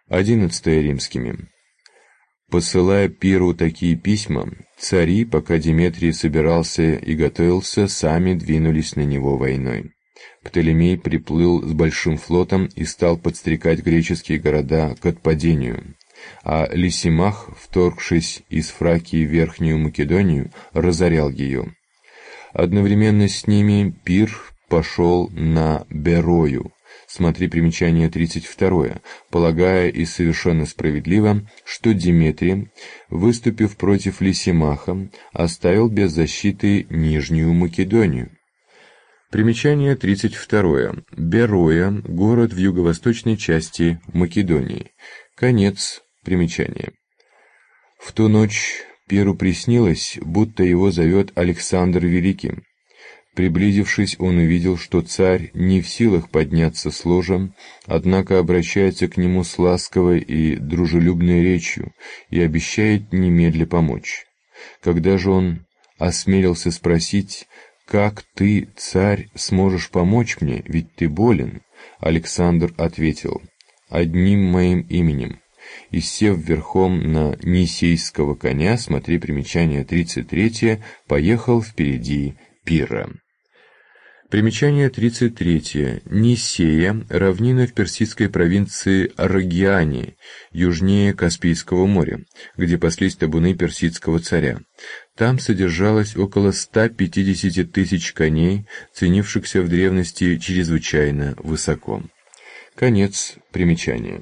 11 римскими. Посылая Пиру такие письма, цари, пока Деметрий собирался и готовился, сами двинулись на него войной. Птолемей приплыл с большим флотом и стал подстрекать греческие города к отпадению, а Лисимах, вторгшись из Фракии в Верхнюю Македонию, разорял ее. Одновременно с ними Пир пошел на Берою, смотри примечание 32, полагая и совершенно справедливо, что Деметрий, выступив против Лисимаха, оставил без защиты Нижнюю Македонию. Примечание 32. Бероя – город в юго-восточной части Македонии. Конец примечания. В ту ночь Пиру приснилось, будто его зовет Александр Великий. Приблизившись, он увидел, что царь не в силах подняться с ложа, однако обращается к нему с ласковой и дружелюбной речью и обещает немедля помочь. Когда же он осмелился спросить: «Как ты, царь, сможешь помочь мне, ведь ты болен?» Александр ответил: «Одним моим именем». И, сев верхом на нисейского коня, смотри примечание 33, поехал впереди Пира. Примечание 33. Нисея – равнина в персидской провинции Арагиане, южнее Каспийского моря, где паслись табуны персидского царя. Там содержалось около 150 тысяч коней, ценившихся в древности чрезвычайно высоко. Конец примечания.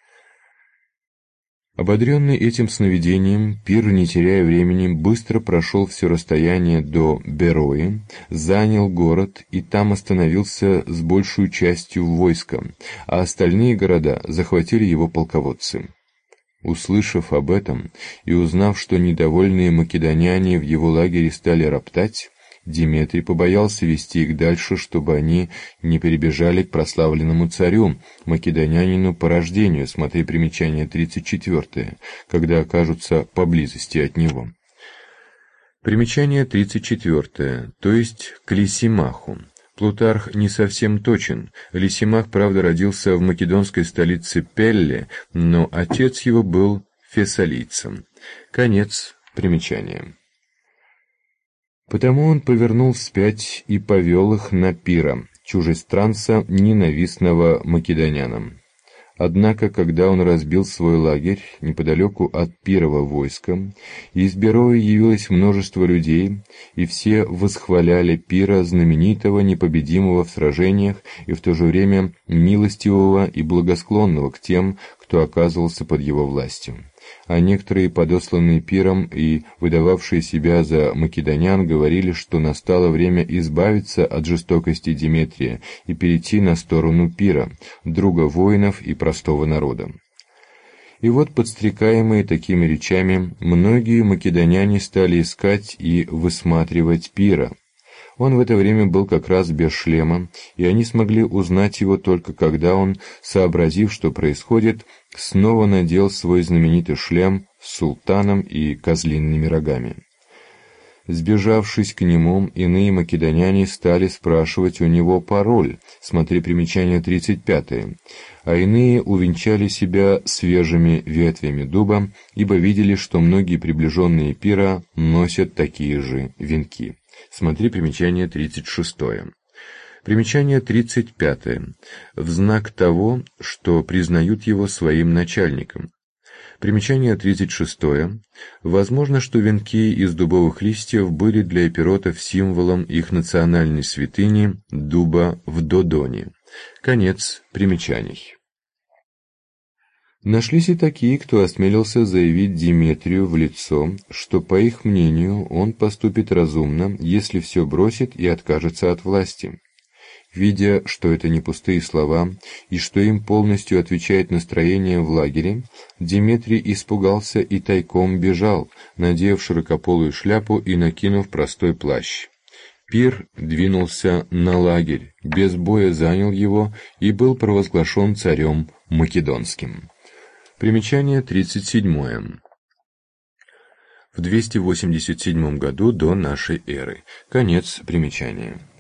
Ободренный этим сновидением, Пир, не теряя времени, быстро прошел все расстояние до Берои, занял город и там остановился с большей частью войска, а остальные города захватили его полководцы. Услышав об этом и узнав, что недовольные македоняне в его лагере стали роптать, Деметрий побоялся вести их дальше, чтобы они не перебежали к прославленному царю, македонянину по рождению, смотри примечание 34, когда окажутся поблизости от него. Примечание 34, то есть к Лисимаху. Плутарх не совсем точен. Лисимах, правда, родился в македонской столице Пелле, но отец его был фессалийцем. Конец примечания. Потому он повернул вспять и повел их на Пира, чужестранца, ненавистного македонянам. Однако, когда он разбил свой лагерь неподалеку от Пирова войска, из Берои явилось множество людей, и все восхваляли Пира, знаменитого, непобедимого в сражениях и в то же время милостивого и благосклонного к тем, кто оказывался под его властью. А некоторые, подосланные Пиром и выдававшие себя за македонян, говорили, что настало время избавиться от жестокости Деметрия и перейти на сторону Пира, друга воинов и простого народа. И вот, подстрекаемые такими речами, многие македоняне стали искать и высматривать Пира. Он в это время был как раз без шлема, и они смогли узнать его только когда он, сообразив, что происходит, снова надел свой знаменитый шлем с султаном и козлиными рогами. Сбежавшись к нему, иные македоняне стали спрашивать у него пароль, смотри примечание 35, а иные увенчали себя свежими ветвями дуба, ибо видели, что многие приближенные Пира носят такие же венки. Смотри примечание 36. Примечание 35. В знак того, что признают его своим начальником. Примечание 36. Возможно, что венки из дубовых листьев были для эпиротов символом их национальной святыни дуба в Додоне. Конец примечаний. Нашлись и такие, кто осмелился заявить Деметрию в лицо, что, по их мнению, он поступит разумно, если все бросит и откажется от власти. Видя, что это не пустые слова, и что им полностью отвечает настроение в лагере, Деметрий испугался и тайком бежал, надев широкополую шляпу и накинув простой плащ. Пир двинулся на лагерь, без боя занял его и был провозглашен царем македонским. Примечание 37. В 287 году до нашей эры. Конец примечания.